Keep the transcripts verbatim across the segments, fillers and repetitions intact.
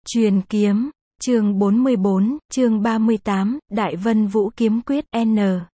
Truyền kiếm, chương bốn mươi bốn, chương ba mươi tám, Đại Vân Vũ Kiếm Quyết N.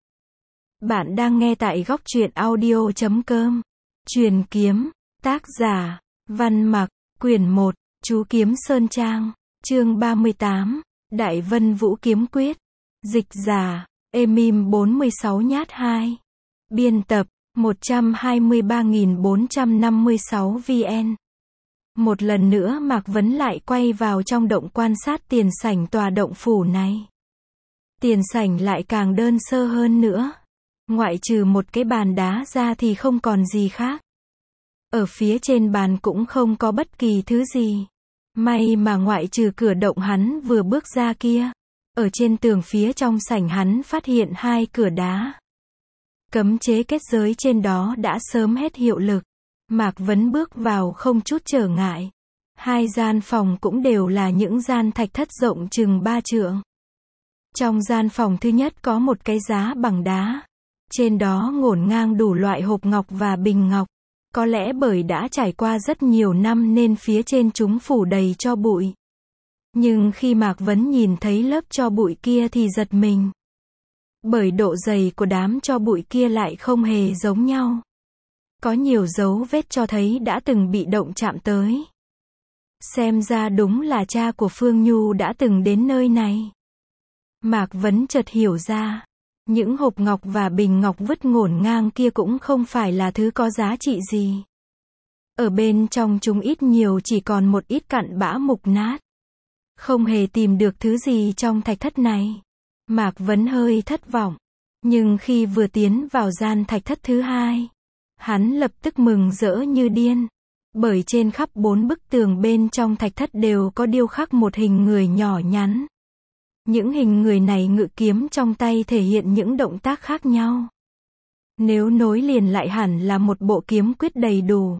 Bạn đang nghe tại góc truyện audio chấm com. Truyền kiếm, tác giả, Văn Mặc, quyển một, Chú Kiếm Sơn Trang, chương ba mươi tám, Đại Vân Vũ Kiếm Quyết. Dịch giả, Emim bốn mươi sáu nhát hai. Biên tập, một trăm hai mươi ba nghìn bốn trăm năm mươi sáu vn. Một lần nữa Mạc Vấn lại quay vào trong động quan sát tiền sảnh tòa động phủ này. Tiền sảnh lại càng đơn sơ hơn nữa. Ngoại trừ một cái bàn đá ra thì không còn gì khác. Ở phía trên bàn cũng không có bất kỳ thứ gì. May mà ngoại trừ cửa động hắn vừa bước ra kia. Ở trên tường phía trong sảnh hắn phát hiện hai cửa đá. Cấm chế kết giới trên đó đã sớm hết hiệu lực. Mạc Vấn bước vào không chút trở ngại. Hai gian phòng cũng đều là những gian thạch thất rộng chừng ba trượng. Trong gian phòng thứ nhất có một cái giá bằng đá. Trên đó ngổn ngang đủ loại hộp ngọc và bình ngọc. Có lẽ bởi đã trải qua rất nhiều năm nên phía trên chúng phủ đầy tro bụi. Nhưng khi Mạc Vấn nhìn thấy lớp tro bụi kia thì giật mình. Bởi độ dày của đám tro bụi kia lại không hề giống nhau. Có nhiều dấu vết cho thấy đã từng bị động chạm tới. Xem ra đúng là cha của Phương Nhu đã từng đến nơi này. Mạc Vấn chợt hiểu ra. Những hộp ngọc và bình ngọc vứt ngổn ngang kia cũng không phải là thứ có giá trị gì. Ở bên trong chúng ít nhiều chỉ còn một ít cặn bã mục nát. Không hề tìm được thứ gì trong thạch thất này. Mạc Vấn hơi thất vọng. Nhưng khi vừa tiến vào gian thạch thất thứ hai, hắn lập tức mừng rỡ như điên. Bởi trên khắp bốn bức tường bên trong thạch thất đều có điêu khắc một hình người nhỏ nhắn. Những hình người này ngự kiếm trong tay thể hiện những động tác khác nhau. Nếu nối liền lại hẳn là một bộ kiếm quyết đầy đủ.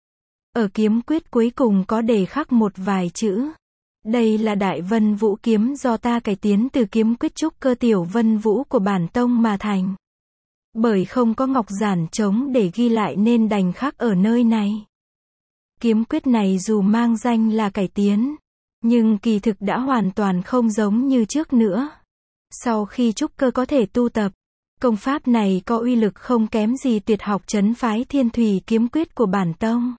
Ở kiếm quyết cuối cùng có đề khắc một vài chữ. Đây là Đại Vân Vũ Kiếm do ta cải tiến từ kiếm quyết trúc cơ tiểu Vân Vũ của bản tông mà thành. Bởi không có ngọc giản trống để ghi lại nên đành khắc ở nơi này. Kiếm quyết này dù mang danh là cải tiến, nhưng kỳ thực đã hoàn toàn không giống như trước nữa. Sau khi trúc cơ có thể tu tập, công pháp này có uy lực không kém gì tuyệt học trấn phái Thiên Thủy kiếm quyết của bản tông.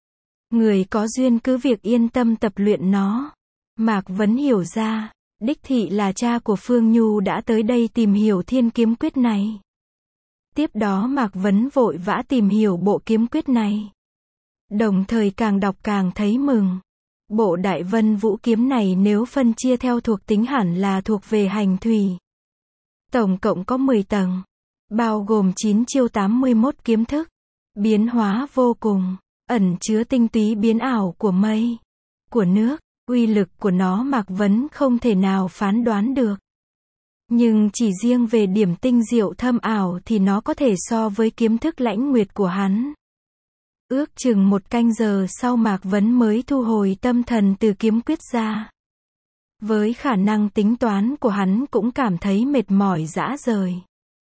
Người có duyên cứ việc yên tâm tập luyện nó. Mạc Vấn hiểu ra, đích thị là cha của Phương Nhu đã tới đây tìm hiểu thiên kiếm quyết này. Tiếp đó Mạc Vấn vội vã tìm hiểu bộ kiếm quyết này. Đồng thời càng đọc càng thấy mừng. Bộ Đại Vân Vũ Kiếm này nếu phân chia theo thuộc tính hẳn là thuộc về hành thủy. Tổng cộng có mười tầng. Bao gồm chín chiêu tám mươi mốt kiếm thức. Biến hóa vô cùng. Ẩn chứa tinh túy biến ảo của mây, của nước. Uy lực của nó Mạc Vấn không thể nào phán đoán được. Nhưng chỉ riêng về điểm tinh diệu thâm ảo thì nó có thể so với kiếm thức lãnh nguyệt của hắn. Ước chừng một canh giờ sau Mạc Vấn mới thu hồi tâm thần từ kiếm quyết ra. Với khả năng tính toán của hắn cũng cảm thấy mệt mỏi rã rời.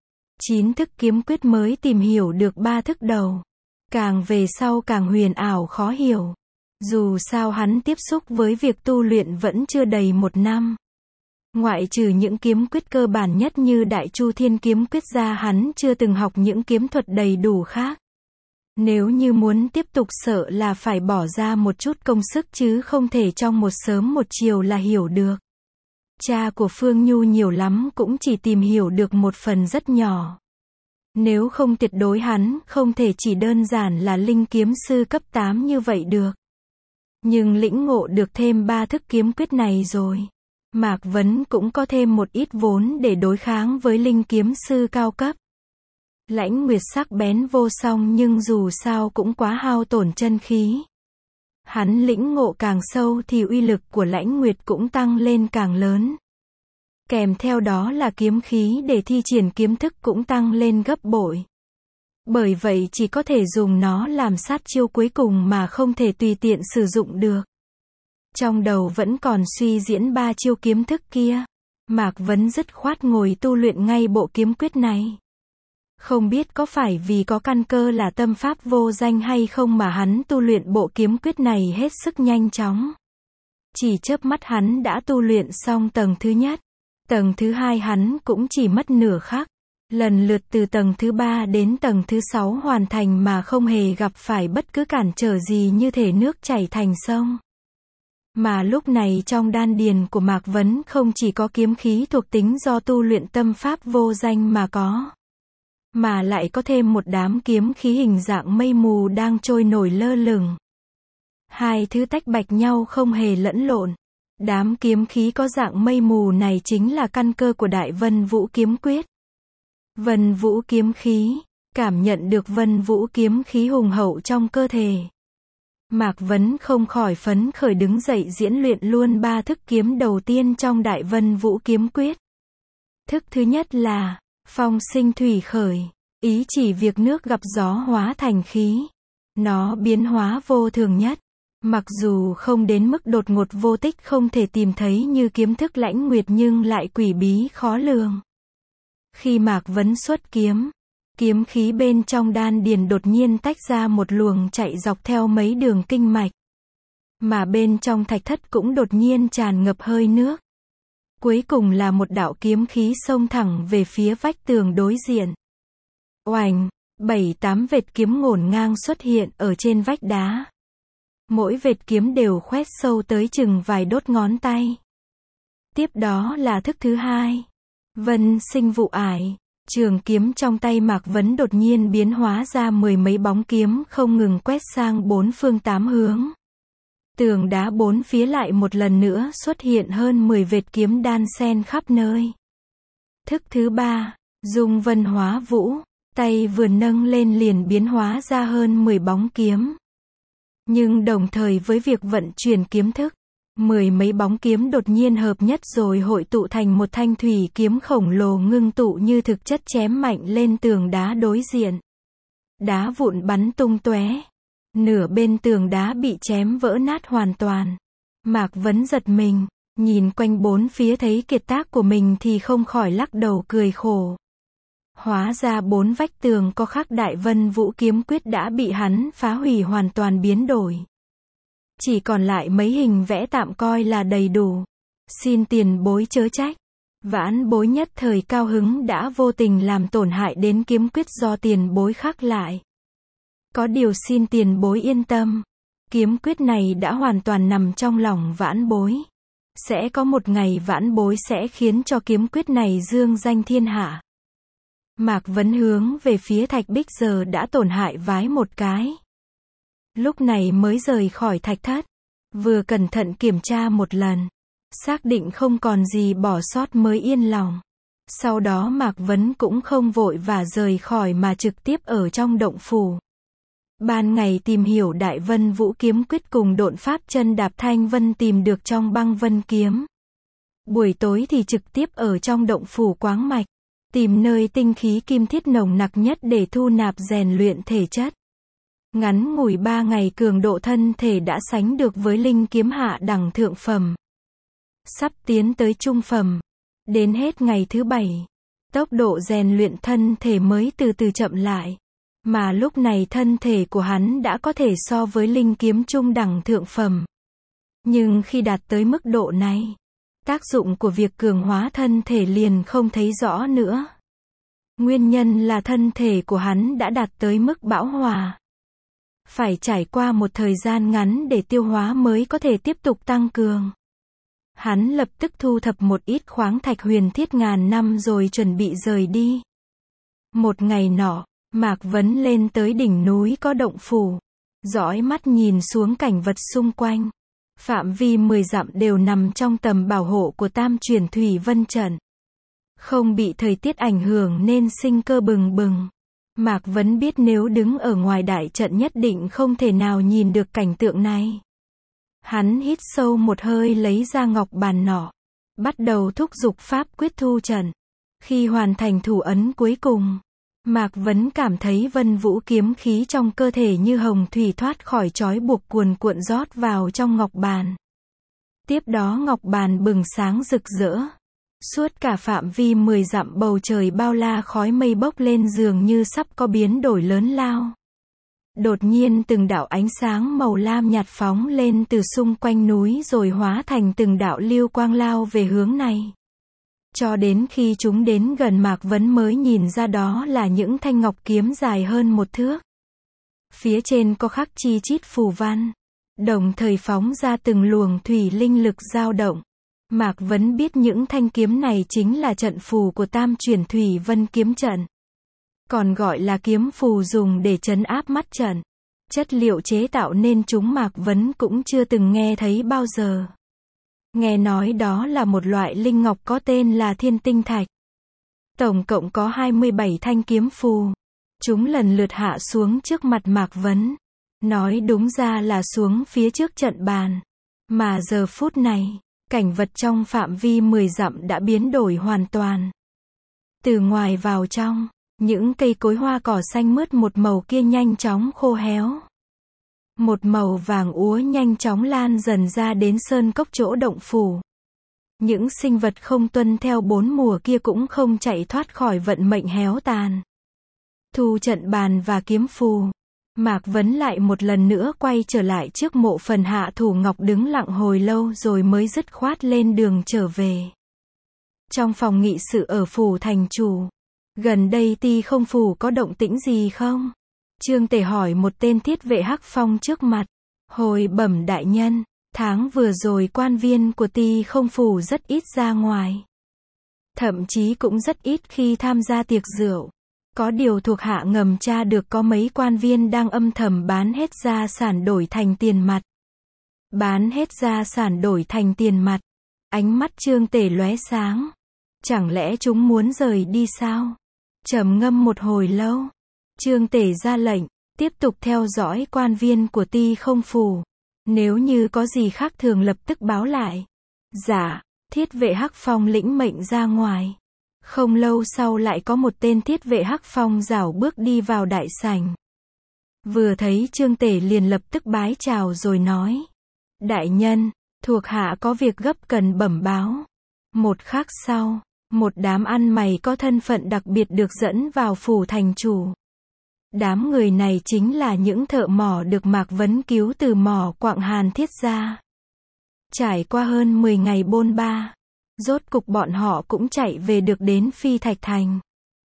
Chín thức kiếm quyết mới tìm hiểu được ba thức đầu. Càng về sau càng huyền ảo khó hiểu. Dù sao hắn tiếp xúc với việc tu luyện vẫn chưa đầy một năm. Ngoại trừ những kiếm quyết cơ bản nhất như Đại Chu Thiên kiếm quyết ra hắn chưa từng học những kiếm thuật đầy đủ khác. Nếu như muốn tiếp tục sợ là phải bỏ ra một chút công sức chứ không thể trong một sớm một chiều là hiểu được. Cha của Phương Nhu nhiều lắm cũng chỉ tìm hiểu được một phần rất nhỏ. Nếu không tuyệt đối hắn không thể chỉ đơn giản là linh kiếm sư cấp tám như vậy được. Nhưng lĩnh ngộ được thêm ba thức kiếm quyết này rồi. Mạc Vấn cũng có thêm một ít vốn để đối kháng với linh kiếm sư cao cấp. Lãnh nguyệt sắc bén vô song nhưng dù sao cũng quá hao tổn chân khí. Hắn lĩnh ngộ càng sâu thì uy lực của lãnh nguyệt cũng tăng lên càng lớn. Kèm theo đó là kiếm khí để thi triển kiếm thức cũng tăng lên gấp bội. Bởi vậy chỉ có thể dùng nó làm sát chiêu cuối cùng mà không thể tùy tiện sử dụng được. Trong đầu vẫn còn suy diễn ba chiêu kiếm thức kia. Mạc Vấn dứt khoát ngồi tu luyện ngay bộ kiếm quyết này. Không biết có phải vì có căn cơ là tâm pháp vô danh hay không mà hắn tu luyện bộ kiếm quyết này hết sức nhanh chóng. Chỉ chớp mắt hắn đã tu luyện xong tầng thứ nhất. Tầng thứ hai hắn cũng chỉ mất nửa khắc. Lần lượt từ tầng thứ ba đến tầng thứ sáu hoàn thành mà không hề gặp phải bất cứ cản trở gì như thể nước chảy thành sông. Mà lúc này trong đan điền của Mạc Vấn không chỉ có kiếm khí thuộc tính do tu luyện tâm pháp vô danh mà có, mà lại có thêm một đám kiếm khí hình dạng mây mù đang trôi nổi lơ lửng. Hai thứ tách bạch nhau không hề lẫn lộn. Đám kiếm khí có dạng mây mù này chính là căn cơ của Đại Vân Vũ Kiếm Quyết. Vân Vũ kiếm khí, cảm nhận được Vân Vũ kiếm khí hùng hậu trong cơ thể. Mạc Vấn không khỏi phấn khởi đứng dậy diễn luyện luôn ba thức kiếm đầu tiên trong Đại Vân Vũ Kiếm Quyết. Thức thứ nhất là phong sinh thủy khởi, ý chỉ việc nước gặp gió hóa thành khí. Nó biến hóa vô thường nhất, mặc dù không đến mức đột ngột vô tích không thể tìm thấy như kiếm thức Lãnh Nguyệt nhưng lại quỷ bí khó lường. Khi Mạc Vấn xuất kiếm, kiếm khí bên trong đan điền đột nhiên tách ra một luồng chạy dọc theo mấy đường kinh mạch. Mà bên trong thạch thất cũng đột nhiên tràn ngập hơi nước. Cuối cùng là một đạo kiếm khí xông thẳng về phía vách tường đối diện. Oành, bảy tám vệt kiếm ngổn ngang xuất hiện ở trên vách đá. Mỗi vệt kiếm đều khoét sâu tới chừng vài đốt ngón tay. Tiếp đó là thức thứ hai. Vân sinh vụ ải, trường kiếm trong tay Mạc Vấn đột nhiên biến hóa ra mười mấy bóng kiếm không ngừng quét sang bốn phương tám hướng. Tường đá bốn phía lại một lần nữa xuất hiện hơn mười vệt kiếm đan xen khắp nơi. Thức thứ ba, dung vân hóa vũ, tay vừa nâng lên liền biến hóa ra hơn mười bóng kiếm. Nhưng đồng thời với việc vận chuyển kiếm thức, mười mấy bóng kiếm đột nhiên hợp nhất rồi hội tụ thành một thanh thủy kiếm khổng lồ ngưng tụ như thực chất chém mạnh lên tường đá đối diện. Đá vụn bắn tung tóe. Nửa bên tường đá bị chém vỡ nát hoàn toàn. Mạc Vấn giật mình, nhìn quanh bốn phía thấy kiệt tác của mình thì không khỏi lắc đầu cười khổ. Hóa ra bốn vách tường có khắc Đại Vân Vũ Kiếm Quyết đã bị hắn phá hủy hoàn toàn biến đổi. Chỉ còn lại mấy hình vẽ tạm coi là đầy đủ. Xin tiền bối chớ trách. Vãn bối nhất thời cao hứng đã vô tình làm tổn hại đến kiếm quyết do tiền bối khắc lại. Có điều xin tiền bối yên tâm. Kiếm quyết này đã hoàn toàn nằm trong lòng vãn bối. Sẽ có một ngày vãn bối sẽ khiến cho kiếm quyết này dương danh thiên hạ. Mạc Vấn hướng về phía thạch bích giờ đã tổn hại vái một cái. Lúc này mới rời khỏi thạch thất. Vừa cẩn thận kiểm tra một lần. Xác định không còn gì bỏ sót mới yên lòng. Sau đó Mạc Vấn cũng không vội và rời khỏi mà trực tiếp ở trong động phủ. Ban ngày tìm hiểu Đại Vân Vũ Kiếm Quyết cùng độn pháp chân đạp thanh vân tìm được trong băng vân kiếm. Buổi tối thì trực tiếp ở trong động phủ quáng mạch. Tìm nơi tinh khí kim thiết nồng nặc nhất để thu nạp rèn luyện thể chất. Ngắn ngủi ba ngày cường độ thân thể đã sánh được với linh kiếm hạ đẳng thượng phẩm. Sắp tiến tới trung phẩm. Đến hết ngày thứ bảy, tốc độ rèn luyện thân thể mới từ từ chậm lại. Mà lúc này thân thể của hắn đã có thể so với linh kiếm trung đẳng thượng phẩm. Nhưng khi đạt tới mức độ này, tác dụng của việc cường hóa thân thể liền không thấy rõ nữa. Nguyên nhân là thân thể của hắn đã đạt tới mức bão hòa. Phải trải qua một thời gian ngắn để tiêu hóa mới có thể tiếp tục tăng cường. Hắn lập tức thu thập một ít khoáng thạch huyền thiết ngàn năm rồi chuẩn bị rời đi. Một ngày nọ, Mạc Vấn lên tới đỉnh núi có động phủ. Dõi mắt nhìn xuống cảnh vật xung quanh. Phạm vi mười dặm đều nằm trong tầm bảo hộ của Tam Chuyển Thủy Vân Trận. Không bị thời tiết ảnh hưởng nên sinh cơ bừng bừng. Mạc Vấn biết nếu đứng ở ngoài đại trận nhất định không thể nào nhìn được cảnh tượng này. Hắn hít sâu một hơi lấy ra ngọc bàn nỏ. Bắt đầu thúc giục pháp quyết thu trận. Khi hoàn thành thủ ấn cuối cùng, Mạc Vấn cảm thấy vân vũ kiếm khí trong cơ thể như hồng thủy thoát khỏi trói buộc cuồn cuộn rót vào trong ngọc bàn. Tiếp đó ngọc bàn bừng sáng rực rỡ. Suốt cả phạm vi mười dặm bầu trời bao la khói mây bốc lên dường như sắp có biến đổi lớn lao. Đột nhiên từng đạo ánh sáng màu lam nhạt phóng lên từ xung quanh núi rồi hóa thành từng đạo lưu quang lao về hướng này. Cho đến khi chúng đến gần Mạc Vấn mới nhìn ra đó là những thanh ngọc kiếm dài hơn một thước. Phía trên có khắc chi chít phù văn, đồng thời phóng ra từng luồng thủy linh lực dao động. Mạc Vấn biết những thanh kiếm này chính là trận phù của Tam Chuyển Thủy Vân kiếm trận. Còn gọi là kiếm phù dùng để trấn áp mắt trận. Chất liệu chế tạo nên chúng Mạc Vấn cũng chưa từng nghe thấy bao giờ. Nghe nói đó là một loại linh ngọc có tên là Thiên Tinh Thạch. Tổng cộng có hai mươi bảy thanh kiếm phù. Chúng lần lượt hạ xuống trước mặt Mạc Vấn. Nói đúng ra là xuống phía trước trận bàn. Mà giờ phút này, cảnh vật trong phạm vi mười dặm đã biến đổi hoàn toàn. Từ ngoài vào trong, những cây cối hoa cỏ xanh mướt một màu kia nhanh chóng khô héo. Một màu vàng úa nhanh chóng lan dần ra đến sơn cốc chỗ động phủ. Những sinh vật không tuân theo bốn mùa kia cũng không chạy thoát khỏi vận mệnh héo tàn. Thu trận bàn và kiếm phù, Mạc Vấn lại một lần nữa quay trở lại trước mộ phần Hạ Thủ Ngọc đứng lặng hồi lâu rồi mới dứt khoát lên đường trở về. Trong phòng nghị sự ở phủ thành chủ, gần đây Ti Không Phủ có động tĩnh gì không? Trương Tể hỏi một tên thiết vệ hắc phong trước mặt. Hồi bẩm đại nhân, tháng vừa rồi quan viên của Ti Không Phủ rất ít ra ngoài. Thậm chí cũng rất ít khi tham gia tiệc rượu. Có điều thuộc hạ ngầm tra được có mấy quan viên đang âm thầm bán hết gia sản đổi thành tiền mặt. Bán hết gia sản đổi thành tiền mặt. Ánh mắt Trương Tể lóe sáng. Chẳng lẽ chúng muốn rời đi sao? Trầm ngâm một hồi lâu, Trương Tể ra lệnh, tiếp tục theo dõi quan viên của Ti Không Phủ. Nếu như có gì khác thường lập tức báo lại. Dạ, thiết vệ hắc phong lĩnh mệnh ra ngoài. Không lâu sau lại có một tên thiết vệ hắc phong rảo bước đi vào đại sảnh. Vừa thấy Trương Tể liền lập tức bái chào rồi nói. Đại nhân, thuộc hạ có việc gấp cần bẩm báo. Một khắc sau, một đám ăn mày có thân phận đặc biệt được dẫn vào phủ thành chủ. Đám người này chính là những thợ mỏ được Mạc Vấn cứu từ mỏ quặng Hàn Thiết ra. Trải qua hơn mười ngày bôn ba, rốt cục bọn họ cũng chạy về được đến Phi Thạch Thành.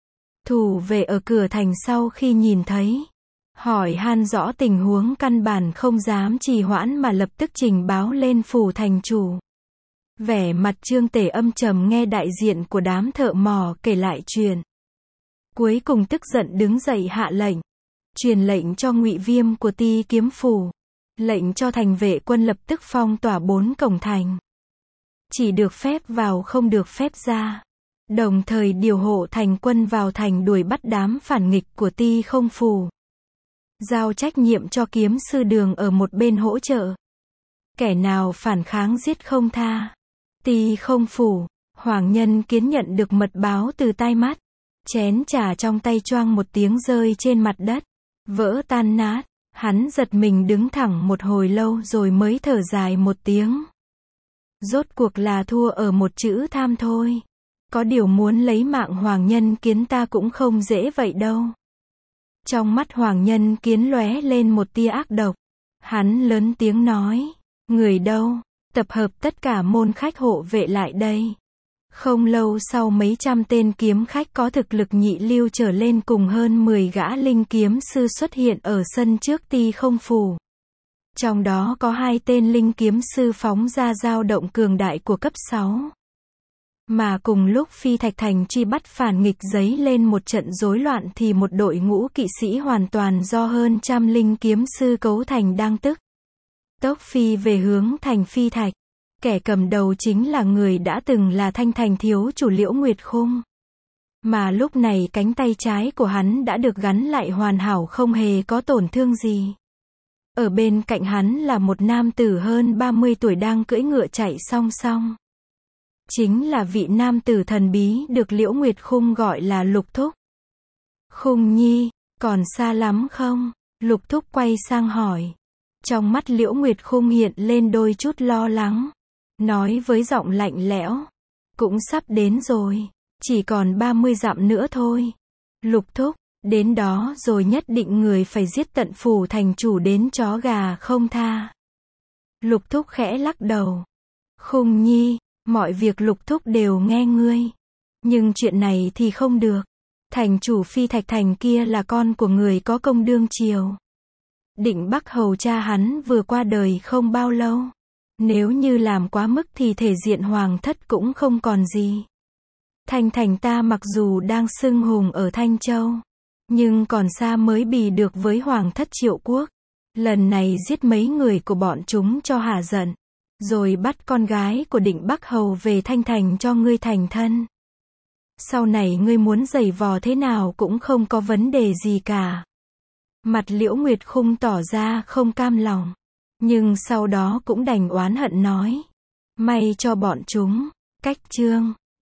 Thủ vệ ở cửa thành sau khi nhìn thấy, hỏi han rõ tình huống căn bản không dám trì hoãn mà lập tức trình báo lên phủ thành chủ. Vẻ mặt Trương Tể âm trầm nghe đại diện của đám thợ mỏ kể lại chuyện. Cuối cùng tức giận đứng dậy hạ lệnh, truyền lệnh cho Ngụy Viêm của Ti Kiếm Phủ, lệnh cho thành vệ quân lập tức phong tỏa bốn cổng thành. Chỉ được phép vào không được phép ra. Đồng thời điều hộ thành quân vào thành đuổi bắt đám phản nghịch của Ti Không Phủ. Giao trách nhiệm cho kiếm sư Đường ở một bên hỗ trợ. Kẻ nào phản kháng giết không tha. Ti Không Phủ, Hoàng Nhân Kiến nhận được mật báo từ tai mắt. Chén trà trong tay choang một tiếng rơi trên mặt đất, vỡ tan nát. Hắn giật mình đứng thẳng một hồi lâu rồi mới thở dài một tiếng. Rốt cuộc là thua ở một chữ tham thôi. Có điều muốn lấy mạng Hoàng Nhân Kiến ta cũng không dễ vậy đâu. Trong mắt Hoàng Nhân Kiến lóe lên một tia ác độc. Hắn lớn tiếng nói, người đâu, tập hợp tất cả môn khách hộ vệ lại đây. Không lâu sau mấy trăm tên kiếm khách có thực lực nhị lưu trở lên cùng hơn mười gã linh kiếm sư xuất hiện ở sân trước Ti Không Phủ. Trong đó có hai tên linh kiếm sư phóng ra dao động cường đại của cấp sáu. Mà cùng lúc Phi Thạch Thành truy bắt phản nghịch giấy lên một trận rối loạn thì một đội ngũ kỵ sĩ hoàn toàn do hơn trăm linh kiếm sư cấu thành đang tức tốc phi về hướng thành Phi Thạch. Kẻ cầm đầu chính là người đã từng là Thanh Thành thiếu chủ Liễu Nguyệt Khung. Mà lúc này cánh tay trái của hắn đã được gắn lại hoàn hảo không hề có tổn thương gì. Ở bên cạnh hắn là một nam tử hơn ba mươi tuổi đang cưỡi ngựa chạy song song. Chính là vị nam tử thần bí được Liễu Nguyệt Khung gọi là Lục Thúc. Khung nhi, còn xa lắm không? Lục Thúc quay sang hỏi. Trong mắt Liễu Nguyệt Khung hiện lên đôi chút lo lắng. Nói với giọng lạnh lẽo. Cũng sắp đến rồi. Chỉ còn ba mươi dặm nữa thôi. Lục Thúc, Đến đó rồi nhất định người phải giết tận phủ thành chủ đến chó gà không tha. Lục Thúc khẽ lắc đầu. Khung Nhi, mọi việc Lục Thúc đều nghe ngươi. Nhưng chuyện này thì không được. Thành chủ Phi Thạch Thành kia là con của người có công đương triều. Định Bắc Hầu cha hắn vừa qua đời không bao lâu. Nếu như làm quá mức thì thể diện hoàng thất cũng không còn gì. Thanh Thành ta mặc dù đang xưng hùng ở Thanh Châu, nhưng còn xa mới bì được với hoàng thất Triệu Quốc. Lần này giết mấy người của bọn chúng cho hả giận, rồi bắt con gái của Định Bắc Hầu về Thanh Thành cho ngươi thành thân. Sau này ngươi muốn giày vò thế nào cũng không có vấn đề gì cả. Mặt Liễu Nguyệt Khung tỏ ra không cam lòng, nhưng sau đó cũng đành oán hận nói. May cho bọn chúng, cách chương.